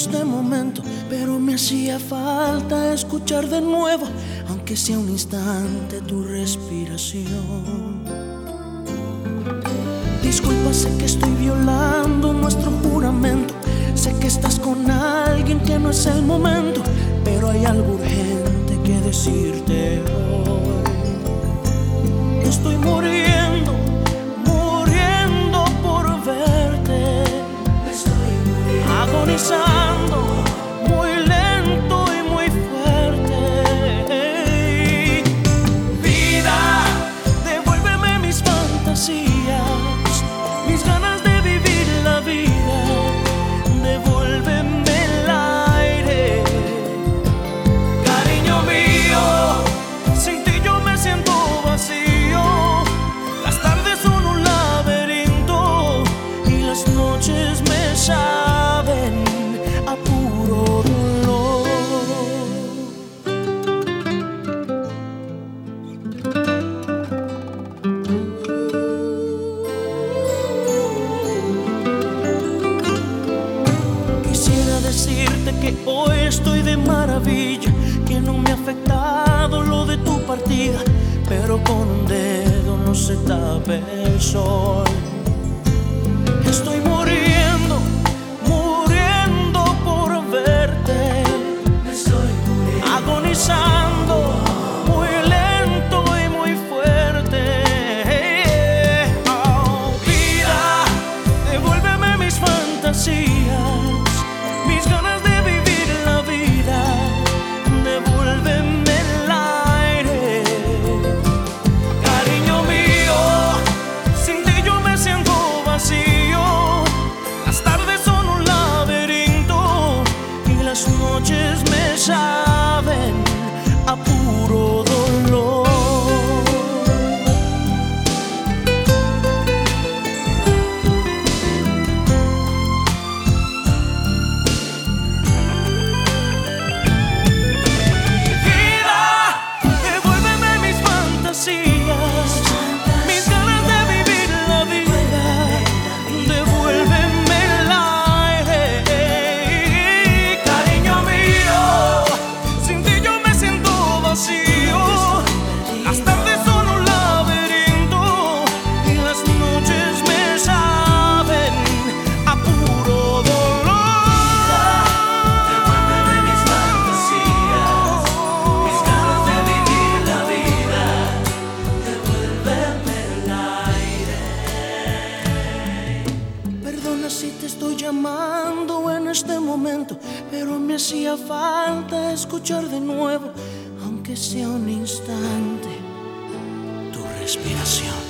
este momento, pero me hacía falta escuchar de nuevo, aunque sea un instante, tu respiración. Disculpa, sé que estoy violando nuestro juramento, sé que estás con alguien que no es el momento, pero hay algo urgente que decirte hoy. Estoy muriendo, muriendo por verte. Estoy muriendo, agonizando, muy lento y muy fuerte. Vida, devuélveme mis fantasías, mis ganas de vivir la vida. Devuélveme el aire, cariño mío. Sin ti yo me siento vacío. Las tardes son un laberinto y las noches me saben a puro dolor. Quisiera decirte que hoy estoy de maravilla, que no me ha afectado lo de tu partida, pero con un dedo no se tapa el sol. Estoy muriendo, muriendo por verte. Estoy muriendo, agonizando, muy lento y muy fuerte. Oh, vida, devuélveme mis fantasías, mis ganas de vivir la vida. Devuélveme el aire, cariño mío. Sin ti yo me siento vacío. Las tardes son un laberinto y las noches me saben a puro dolor. Mis ganas de vivir la vida. Devuélveme el aire, cariño mío. Sin ti yo me siento vacío. Las tardes son un laberinto y las noches me saben a puro dolor. Devuélveme mis fantasías, mis ganas de vivir la vida. Perdona si te estoy llamando en este momento, pero me hacía falta escuchar de nuevo, aunque sea un instante, tu respiración.